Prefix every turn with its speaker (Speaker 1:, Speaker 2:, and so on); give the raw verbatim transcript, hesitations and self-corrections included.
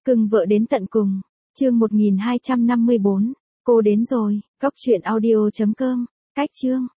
Speaker 1: Cưng vợ đến tận cùng. Chương một nghìn hai trăm năm mươi bốn. Cô đến rồi. Cóc truyện audio chấm com. Cách chương.